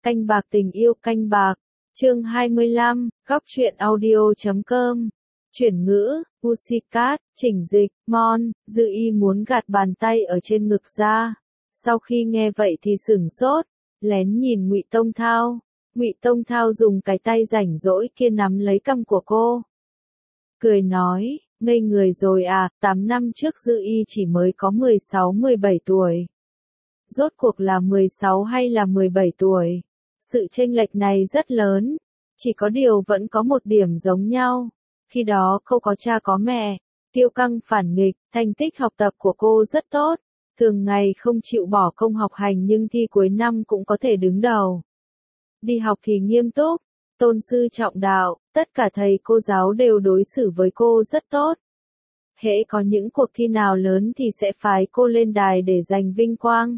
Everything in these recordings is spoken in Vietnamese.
Canh bạc tình yêu canh bạc. Chương 25, góc truyện audio.com. Chuyển ngữ, Pussycat, chỉnh dịch, Mon, Dư Y muốn gạt bàn tay ở trên ngực ra. Sau khi nghe vậy thì sửng sốt, lén nhìn Ngụy Tông Thao. Ngụy Tông Thao dùng cái tay rảnh rỗi kia nắm lấy cằm của cô. Cười nói, ngây người rồi à, 8 năm trước Dư Y chỉ mới có 16-17 tuổi. Rốt cuộc là 16 hay là 17 tuổi? Sự chênh lệch này rất lớn, chỉ có điều vẫn có một điểm giống nhau. Khi đó cô có cha có mẹ, kiêu căng phản nghịch, thành tích học tập của cô rất tốt, thường ngày không chịu bỏ công học hành nhưng thi cuối năm cũng có thể đứng đầu. Đi học thì nghiêm túc, tôn sư trọng đạo, tất cả thầy cô giáo đều đối xử với cô rất tốt. Hễ có những cuộc thi nào lớn thì sẽ phái cô lên đài để giành vinh quang.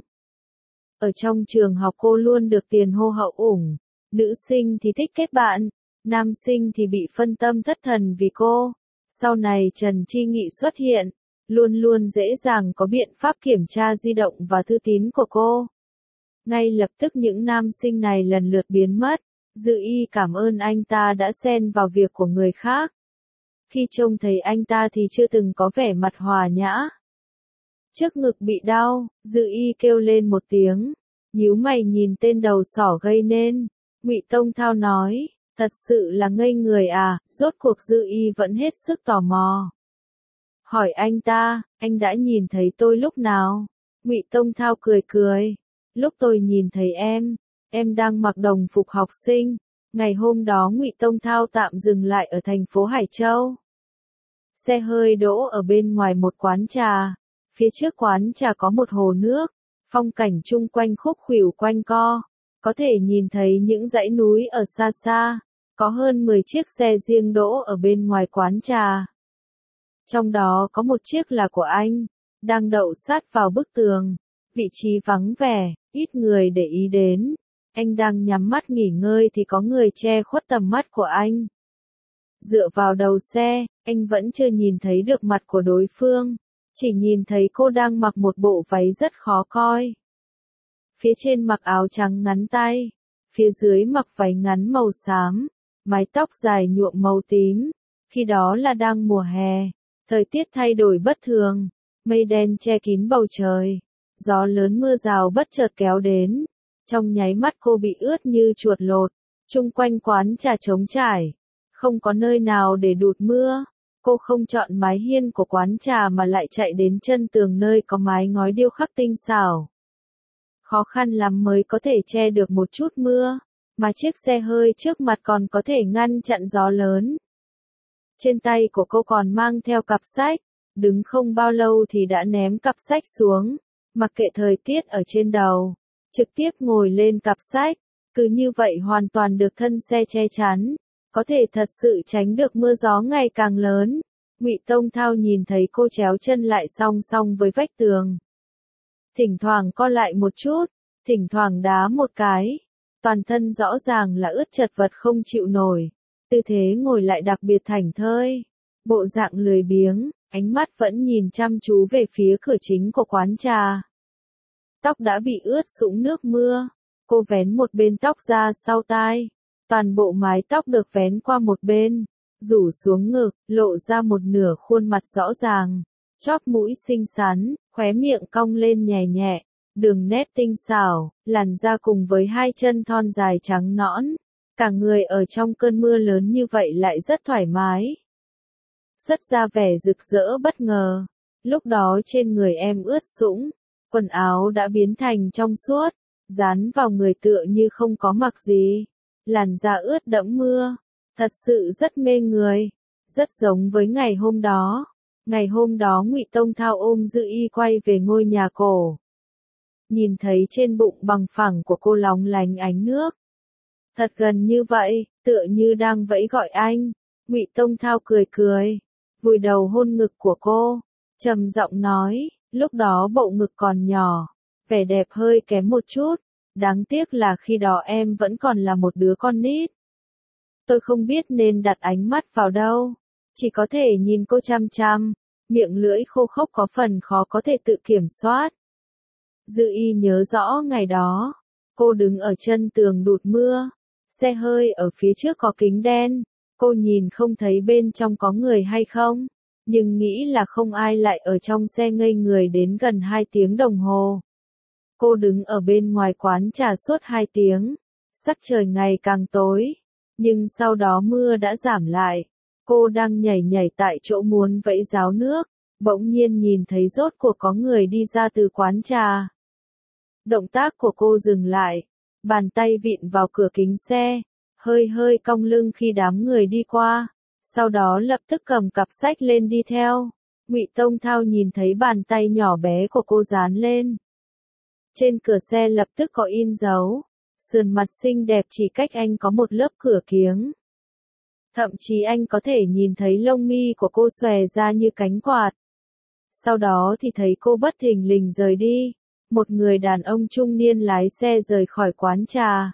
Ở trong trường học cô luôn được tiền hô hậu ủng, nữ sinh thì thích kết bạn, nam sinh thì bị phân tâm thất thần vì cô. Sau này Trần Chi Nghị xuất hiện, luôn luôn dễ dàng có biện pháp kiểm tra di động và thư tín của cô. Ngay lập tức những nam sinh này lần lượt biến mất, Dư Y cảm ơn anh ta đã xen vào việc của người khác. Khi trông thấy anh ta thì chưa từng có vẻ mặt hòa nhã. Trước ngực bị đau, Dư Y kêu lên một tiếng, nhíu mày nhìn tên đầu sỏ gây nên. Ngụy Tông Thao nói, thật sự là ngây người à, rốt cuộc Dư Y vẫn hết sức tò mò. Hỏi anh ta, anh đã nhìn thấy tôi lúc nào? Ngụy Tông Thao cười cười, lúc tôi nhìn thấy em đang mặc đồng phục học sinh. Ngày hôm đó Ngụy Tông Thao tạm dừng lại ở thành phố Hải Châu. Xe hơi đỗ ở bên ngoài một quán trà. Phía trước quán trà có một hồ nước, phong cảnh chung quanh khúc khuỷu quanh co, có thể nhìn thấy những dãy núi ở xa xa, có hơn 10 chiếc xe riêng đỗ ở bên ngoài quán trà. Trong đó có một chiếc là của anh, đang đậu sát vào bức tường, vị trí vắng vẻ, ít người để ý đến. Anh đang nhắm mắt nghỉ ngơi thì có người che khuất tầm mắt của anh. Dựa vào đầu xe, anh vẫn chưa nhìn thấy được mặt của đối phương. Chỉ nhìn thấy cô đang mặc một bộ váy rất khó coi. Phía trên mặc áo trắng ngắn tay, phía dưới mặc váy ngắn màu xám, mái tóc dài nhuộm màu tím. Khi đó là đang mùa hè, thời tiết thay đổi bất thường, mây đen che kín bầu trời, gió lớn mưa rào bất chợt kéo đến. Trong nháy mắt cô bị ướt như chuột lột, chung quanh quán trà trống trải, không có nơi nào để đụt mưa. Cô không chọn mái hiên của quán trà mà lại chạy đến chân tường nơi có mái ngói điêu khắc tinh xảo. Khó khăn lắm mới có thể che được một chút mưa, mà chiếc xe hơi trước mặt còn có thể ngăn chặn gió lớn. Trên tay của cô còn mang theo cặp sách, đứng không bao lâu thì đã ném cặp sách xuống, mặc kệ thời tiết ở trên đầu, trực tiếp ngồi lên cặp sách, cứ như vậy hoàn toàn được thân xe che chắn. Có thể thật sự tránh được mưa gió ngày càng lớn. Ngụy Tông Thao nhìn thấy cô chéo chân lại song song với vách tường. Thỉnh thoảng co lại một chút, thỉnh thoảng đá một cái. Toàn thân rõ ràng là ướt chật vật không chịu nổi. Tư thế ngồi lại đặc biệt thảnh thơi. Bộ dạng lười biếng, ánh mắt vẫn nhìn chăm chú về phía cửa chính của quán trà. Tóc đã bị ướt sũng nước mưa. Cô vén một bên tóc ra sau tai. Toàn bộ mái tóc được vén qua một bên, rủ xuống ngực, lộ ra một nửa khuôn mặt rõ ràng, chóp mũi xinh xắn, khóe miệng cong lên nhẹ nhẹ, đường nét tinh xảo, làn da cùng với hai chân thon dài trắng nõn, cả người ở trong cơn mưa lớn như vậy lại rất thoải mái. Xuất ra vẻ rực rỡ bất ngờ, lúc đó trên người em ướt sũng, quần áo đã biến thành trong suốt, dán vào người tựa như không có mặc gì. Làn da ướt đẫm mưa, thật sự rất mê người, rất giống với ngày hôm đó. Ngày hôm đó Ngụy Tông Thao ôm Dư Y quay về ngôi nhà cổ. Nhìn thấy trên bụng bằng phẳng của cô lóng lánh ánh nước. Thật gần như vậy, tựa như đang vẫy gọi anh. Ngụy Tông Thao cười cười, vùi đầu hôn ngực của cô, trầm giọng nói, lúc đó bộ ngực còn nhỏ, vẻ đẹp hơi kém một chút. Đáng tiếc là khi đó em vẫn còn là một đứa con nít. Tôi không biết nên đặt ánh mắt vào đâu, chỉ có thể nhìn cô chăm chăm, miệng lưỡi khô khốc có phần khó có thể tự kiểm soát. Dư Y nhớ rõ ngày đó, Cô đứng ở chân tường đụt mưa. Xe hơi ở phía trước có kính đen. Cô nhìn không thấy bên trong có người hay không. Nhưng nghĩ là không ai lại ở trong xe ngây người đến gần 2 tiếng đồng hồ. Cô đứng ở bên ngoài quán trà suốt 2 tiếng. Sắc trời ngày càng tối. Nhưng sau đó mưa đã giảm lại. Cô đang nhảy nhảy tại chỗ muốn vẫy ráo nước. Bỗng nhiên nhìn thấy rốt cuộc có người đi ra từ quán trà. Động tác của cô dừng lại. Bàn tay vịn vào cửa kính xe. Hơi hơi cong lưng khi đám người đi qua. Sau đó lập tức cầm cặp sách lên đi theo. Ngụy Tông Thao nhìn thấy bàn tay nhỏ bé của cô dán lên. Trên cửa xe lập tức có in dấu. Sườn mặt xinh đẹp chỉ cách anh có một lớp cửa kiếng. Thậm chí anh có thể nhìn thấy lông mi của cô xòe ra như cánh quạt. Sau đó thì thấy cô bất thình lình rời đi. Một người đàn ông trung niên lái xe rời khỏi quán trà.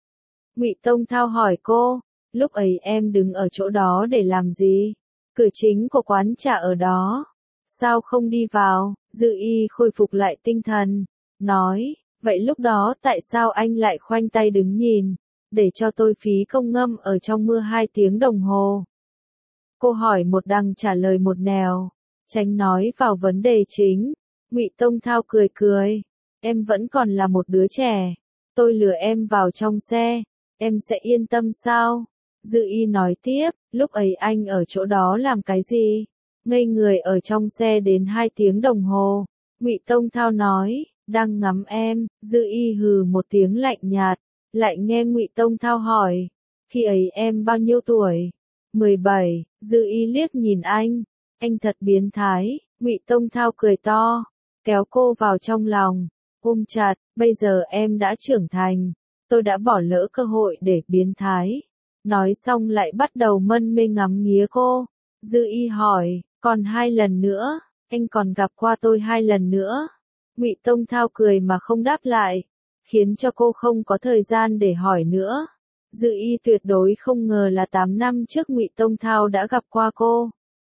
Ngụy Tông Thao hỏi cô, lúc ấy em đứng ở chỗ đó để làm gì? Cửa chính của quán trà ở đó. Sao không đi vào? Dư Y khôi phục lại tinh thần. Nói, vậy lúc đó tại sao anh lại khoanh tay đứng nhìn? Để cho tôi phí công ngâm ở trong mưa 2 tiếng đồng hồ. Cô hỏi một đằng trả lời một nẻo. Tránh nói vào vấn đề chính. Ngụy Tông Thao cười cười. Em vẫn còn là một đứa trẻ. Tôi lừa em vào trong xe. Em sẽ yên tâm sao? Dư Y nói tiếp, lúc ấy anh ở chỗ đó làm cái gì? Ngây người ở trong xe đến 2 tiếng đồng hồ. Ngụy Tông Thao nói, đang ngắm em. Dư Y hừ một tiếng lạnh nhạt. Lại nghe Ngụy Tông Thao hỏi, khi ấy em bao nhiêu tuổi? 17. Dư Y liếc nhìn anh thật biến thái. Ngụy Tông Thao cười to, kéo cô vào trong lòng, ôm chặt, bây giờ em đã trưởng thành, tôi đã bỏ lỡ cơ hội để biến thái. Nói xong lại bắt đầu mân mê ngắm nghía cô. Dư Y hỏi, còn 2 lần nữa, anh còn gặp qua tôi 2 lần nữa. Ngụy Tông Thao cười mà không đáp lại, khiến cho cô không có thời gian để hỏi nữa. Dư Y tuyệt đối không ngờ là 8 năm trước Ngụy Tông Thao đã gặp qua cô.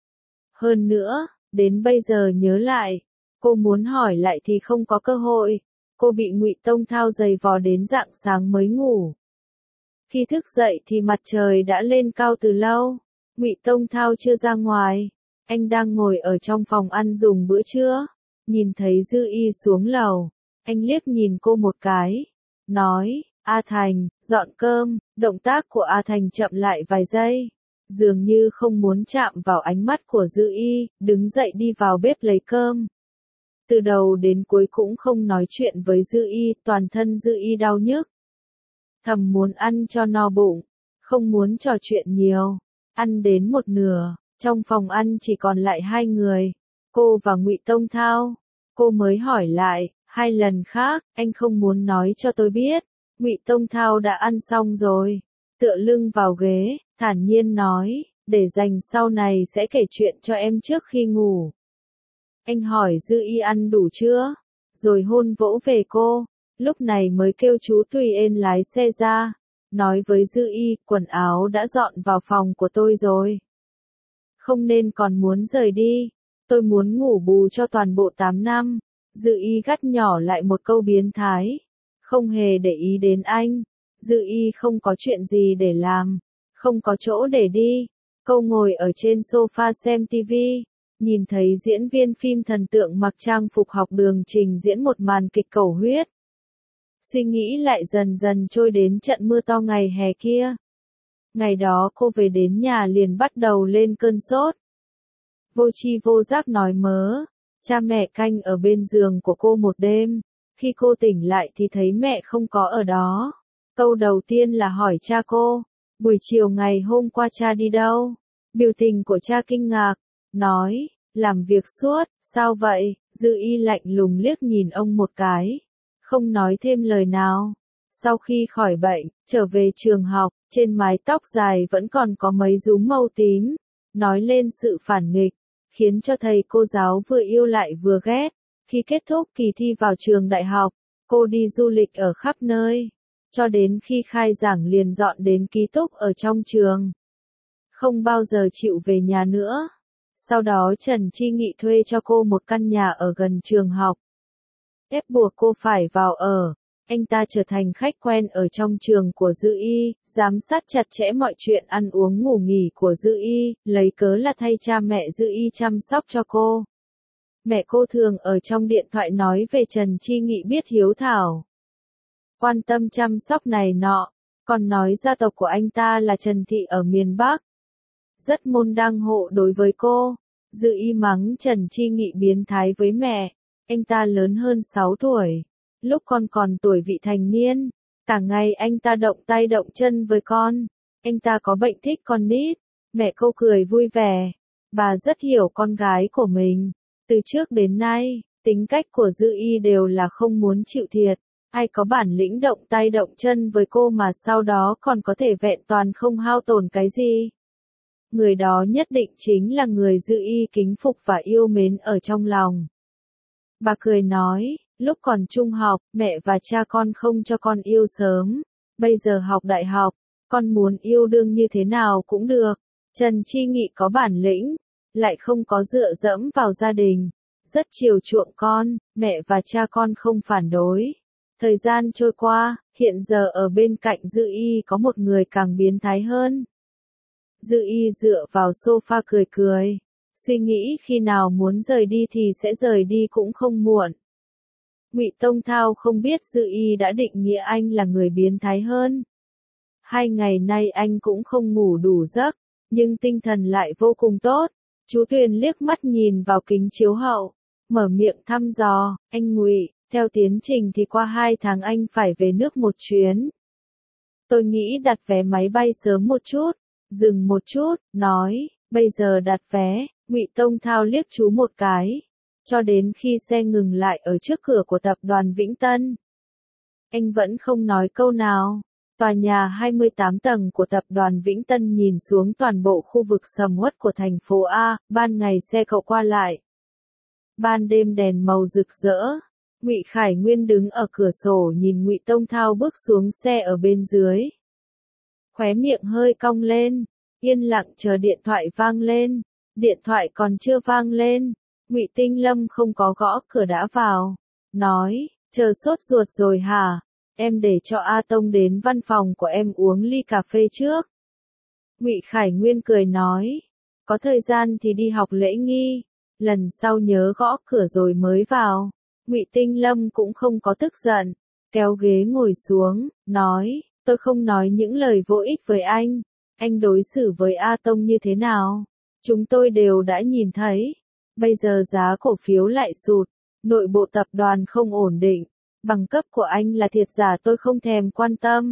Hơn nữa, đến bây giờ nhớ lại, cô muốn hỏi lại thì không có cơ hội. Cô bị Ngụy Tông Thao giày vò đến rạng sáng mới ngủ. Khi thức dậy thì mặt trời đã lên cao từ lâu. Ngụy Tông Thao chưa ra ngoài, anh đang ngồi ở trong phòng ăn dùng bữa trưa. Nhìn thấy Dư Y xuống lầu, anh liếc nhìn cô một cái, nói, A Thành, dọn cơm. Động tác của A Thành chậm lại vài giây, dường như không muốn chạm vào ánh mắt của Dư Y, đứng dậy đi vào bếp lấy cơm. Từ đầu đến cuối cũng không nói chuyện với Dư Y, toàn thân Dư Y đau nhức. Thầm muốn ăn cho no bụng, không muốn trò chuyện nhiều. Ăn đến một nửa, trong phòng ăn chỉ còn lại 2 người, cô và Ngụy Tông Thao. Cô mới hỏi lại, 2 lần khác, anh không muốn nói cho tôi biết. Ngụy Tông Thao đã ăn xong rồi, tựa lưng vào ghế, thản nhiên nói, để dành sau này sẽ kể chuyện cho em trước khi ngủ. Anh hỏi Dư Y ăn đủ chưa, rồi hôn vỗ về cô, lúc này mới kêu chú Tùy Ên lái xe ra, nói với Dư Y, quần áo đã dọn vào phòng của tôi rồi. Không nên còn muốn rời đi, tôi muốn ngủ bù cho toàn bộ 8 năm. Dư Y gắt nhỏ lại một câu biến thái, không hề để ý đến anh. Dư Y không có chuyện gì để làm, không có chỗ để đi. Cô ngồi ở trên sofa xem TV, nhìn thấy diễn viên phim thần tượng mặc trang phục học đường trình diễn một màn kịch cầu huyết. Suy nghĩ lại dần dần trôi đến trận mưa to ngày hè kia. Ngày đó cô về đến nhà liền bắt đầu lên cơn sốt. Vô tri vô giác nói mớ, cha mẹ canh ở bên giường của cô một đêm. Khi cô tỉnh lại thì thấy mẹ không có ở đó. Câu đầu tiên là hỏi cha cô, buổi chiều ngày hôm qua cha đi đâu? Biểu tình của cha kinh ngạc, nói, làm việc suốt. Sao vậy? Dư Y lạnh lùng liếc nhìn ông một cái, không nói thêm lời nào. Sau khi khỏi bệnh, trở về trường học, trên mái tóc dài vẫn còn có mấy rúm màu tím, nói lên sự phản nghịch, khiến cho thầy cô giáo vừa yêu lại vừa ghét. Khi kết thúc kỳ thi vào trường đại học, cô đi du lịch ở khắp nơi, cho đến khi khai giảng liền dọn đến ký túc ở trong trường. Không bao giờ chịu về nhà nữa. Sau đó Trần Chi Nghị thuê cho cô một căn nhà ở gần trường học, ép buộc cô phải vào ở. Anh ta trở thành khách quen ở trong trường của Dư Y, giám sát chặt chẽ mọi chuyện ăn uống ngủ nghỉ của Dư Y, lấy cớ là thay cha mẹ Dư Y chăm sóc cho cô. Mẹ cô thường ở trong điện thoại nói về Trần Chi Nghị biết hiếu thảo, quan tâm chăm sóc này nọ, còn nói gia tộc của anh ta là Trần Thị ở miền Bắc. Rất môn đăng hộ đối với cô. Dư Y mắng Trần Chi Nghị biến thái với mẹ, anh ta lớn hơn 6 tuổi. Lúc con còn tuổi vị thành niên, cả ngày anh ta động tay động chân với con. Anh ta có bệnh thích con nít. Mẹ cô cười vui vẻ. Bà rất hiểu con gái của mình. Từ trước đến nay, tính cách của Dư Y đều là không muốn chịu thiệt. Ai có bản lĩnh động tay động chân với cô mà sau đó còn có thể vẹn toàn không hao tổn cái gì. Người đó nhất định chính là người Dư Y kính phục và yêu mến ở trong lòng. Bà cười nói, lúc còn trung học, mẹ và cha con không cho con yêu sớm. Bây giờ học đại học, con muốn yêu đương như thế nào cũng được. Trần Chi Nghị có bản lĩnh, lại không có dựa dẫm vào gia đình. Rất chiều chuộng con, mẹ và cha con không phản đối. Thời gian trôi qua, hiện giờ ở bên cạnh Dư Y có một người càng biến thái hơn. Dư Y dựa vào sofa cười cười, suy nghĩ khi nào muốn rời đi thì sẽ rời đi cũng không muộn. Ngụy Tông Thao không biết Dư Y đã định nghĩa anh là người biến thái hơn. 2 ngày nay anh cũng không ngủ đủ giấc, nhưng tinh thần lại vô cùng tốt. Chú Tuyền liếc mắt nhìn vào kính chiếu hậu, mở miệng thăm dò, anh Ngụy, theo tiến trình thì qua 2 tháng anh phải về nước một chuyến. Tôi nghĩ đặt vé máy bay sớm một chút. Dừng một chút, nói, bây giờ đặt vé. Ngụy Tông Thao liếc chú một cái, cho đến khi xe ngừng lại ở trước cửa của tập đoàn Vĩnh Tân. Anh vẫn không nói câu nào. Tòa nhà 28 tầng của tập đoàn Vĩnh Tân nhìn xuống toàn bộ khu vực sầm uất của thành phố A, ban ngày xe cộ qua lại. Ban đêm đèn màu rực rỡ. Ngụy Khải Nguyên đứng ở cửa sổ nhìn Ngụy Tông Thao bước xuống xe ở bên dưới. Khóe miệng hơi cong lên, yên lặng chờ điện thoại vang lên. Điện thoại còn chưa vang lên, Ngụy Tinh Lâm không có gõ cửa đã vào, nói, chờ sốt ruột rồi hả? Em để cho A Tông đến văn phòng của em uống ly cà phê trước. Ngụy Khải Nguyên cười nói, có thời gian thì đi học lễ nghi, lần sau nhớ gõ cửa rồi mới vào. Ngụy Tinh Lâm cũng không có tức giận, kéo ghế ngồi xuống, nói, tôi không nói những lời vô ích với anh đối xử với A Tông như thế nào? Chúng tôi đều đã nhìn thấy. Bây giờ giá cổ phiếu lại sụt, nội bộ tập đoàn không ổn định, bằng cấp của anh là thiệt giả tôi không thèm quan tâm.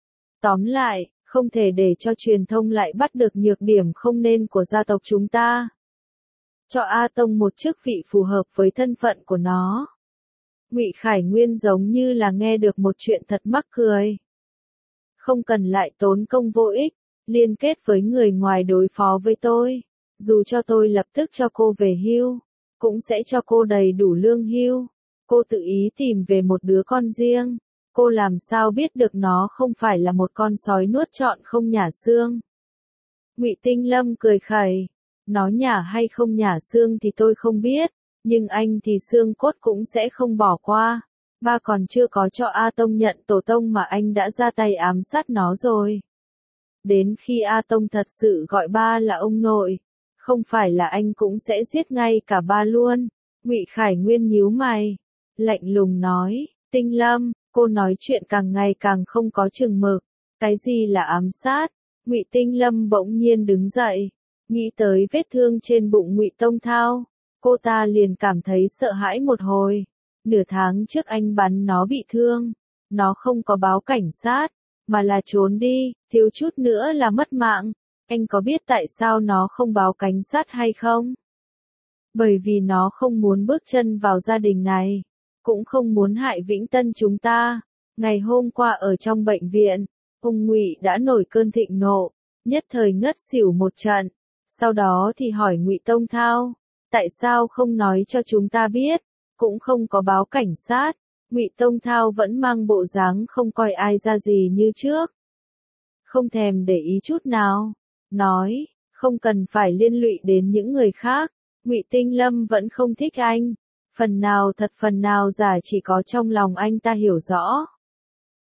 Tóm lại, không thể để cho truyền thông lại bắt được nhược điểm không nên của gia tộc chúng ta. Cho A Tông một chức vị phù hợp với thân phận của nó. Ngụy Khải Nguyên giống như là nghe được một chuyện thật mắc cười. Không cần lại tốn công vô ích, liên kết với người ngoài đối phó với tôi. Dù cho tôi lập tức cho cô về hưu, cũng sẽ cho cô đầy đủ lương hưu. Cô tự ý tìm về một đứa con riêng. Cô làm sao biết được nó không phải là một con sói nuốt trọn không nhả xương. Ngụy Tinh Lâm cười khẩy. Nó nhả hay không nhả xương thì tôi không biết, nhưng anh thì xương cốt cũng sẽ không bỏ qua. Ba còn chưa có cho A Tông nhận tổ tông mà anh đã ra tay ám sát nó rồi. Đến khi A Tông thật sự gọi ba là ông nội, không phải là anh cũng sẽ giết ngay cả ba luôn. Ngụy Khải Nguyên nhíu mày, lạnh lùng nói, Tinh Lâm, cô nói chuyện càng ngày càng không có chừng mực. Cái gì là ám sát? Ngụy Tinh Lâm bỗng nhiên đứng dậy, nghĩ tới vết thương trên bụng Ngụy Tông Thao, cô ta liền cảm thấy sợ hãi một hồi. Nửa tháng trước anh bắn nó bị thương, nó không có báo cảnh sát, mà là trốn đi, thiếu chút nữa là mất mạng. Anh có biết tại sao nó không báo cảnh sát hay không? Bởi vì nó không muốn bước chân vào gia đình này, cũng không muốn hại Vĩnh Tân chúng ta. Ngày hôm qua ở trong bệnh viện, ông Ngụy đã nổi cơn thịnh nộ, nhất thời ngất xỉu một trận. Sau đó thì hỏi Ngụy Tông Thao, tại sao không nói cho chúng ta biết, cũng không có báo cảnh sát. Ngụy Tông Thao vẫn mang bộ dáng không coi ai ra gì như trước, không thèm để ý chút nào, nói, không cần phải liên lụy đến những người khác. Ngụy Tinh Lâm vẫn không thích anh, phần nào thật phần nào giả chỉ có trong lòng anh ta hiểu rõ.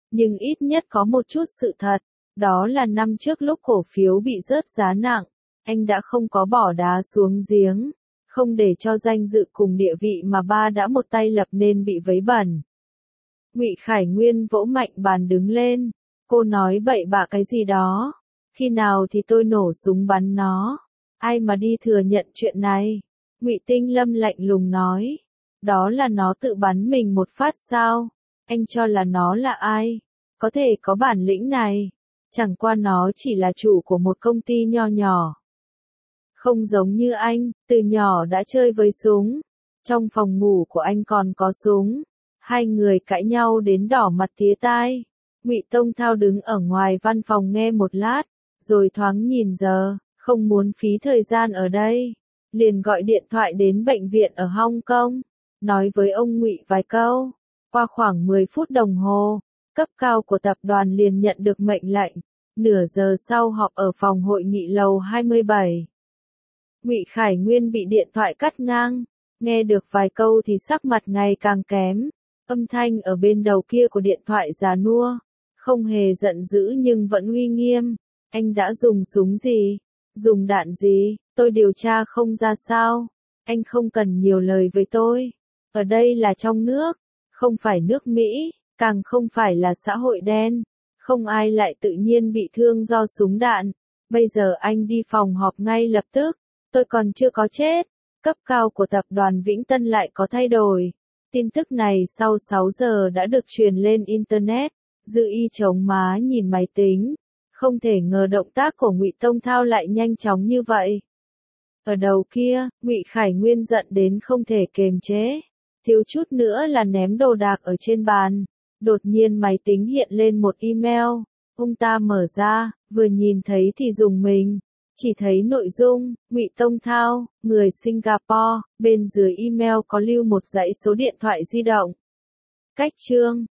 nhưng ít nhất có một chút sự thật, đó là năm trước lúc cổ phiếu bị rớt giá nặng, anh đã không có bỏ đá xuống giếng, không để cho danh dự cùng địa vị mà ba đã một tay lập nên bị vấy bẩn. Ngụy Khải Nguyên vỗ mạnh bàn đứng lên, cô nói bậy bạ cái gì đó, khi nào thì tôi nổ súng bắn nó, ai mà đi thừa nhận chuyện này. Ngụy Tinh Lâm lạnh lùng nói, đó là nó tự bắn mình một phát sao, anh cho là nó là ai, có thể có bản lĩnh này, chẳng qua nó chỉ là chủ của một công ty nho nhỏ. Không giống như anh, từ nhỏ đã chơi với súng, trong phòng ngủ của anh còn có súng. Hai người cãi nhau đến đỏ mặt tía tai. Ngụy Tông Thao đứng ở ngoài văn phòng nghe một lát, rồi thoáng nhìn giờ, không muốn phí thời gian ở đây, liền gọi điện thoại đến bệnh viện ở Hong Kong, nói với ông Ngụy vài câu. Qua khoảng 10 phút đồng hồ, cấp cao của tập đoàn liền nhận được mệnh lệnh, nửa giờ sau họp ở phòng hội nghị lầu 27. Ngụy Khải Nguyên bị điện thoại cắt ngang, nghe được vài câu thì sắc mặt ngày càng kém. Âm thanh ở bên đầu kia của điện thoại già nua, không hề giận dữ nhưng vẫn uy nghiêm. Anh đã dùng súng gì? Dùng đạn gì? Tôi điều tra không ra sao? Anh không cần nhiều lời với tôi. Ở đây là trong nước, không phải nước Mỹ, càng không phải là xã hội đen. Không ai lại tự nhiên bị thương do súng đạn. Bây giờ anh đi phòng họp ngay lập tức. Tôi còn chưa có chết. Cấp cao của tập đoàn Vĩnh Tân lại có thay đổi. Tin tức này sau 6 giờ đã được truyền lên Internet. Dư Y chống má nhìn máy tính. Không thể ngờ động tác của Ngụy Tông Thao lại nhanh chóng như vậy. Ở đầu kia, Ngụy Khải Nguyên giận đến không thể kềm chế. Thiếu chút nữa là ném đồ đạc ở trên bàn. Đột nhiên máy tính hiện lên một email. Ông ta mở ra, vừa nhìn thấy thì rùng mình. Chỉ thấy nội dung, Ngụy Tông Thao, người Singapore, bên dưới email có lưu một dãy số điện thoại di động. Cách chương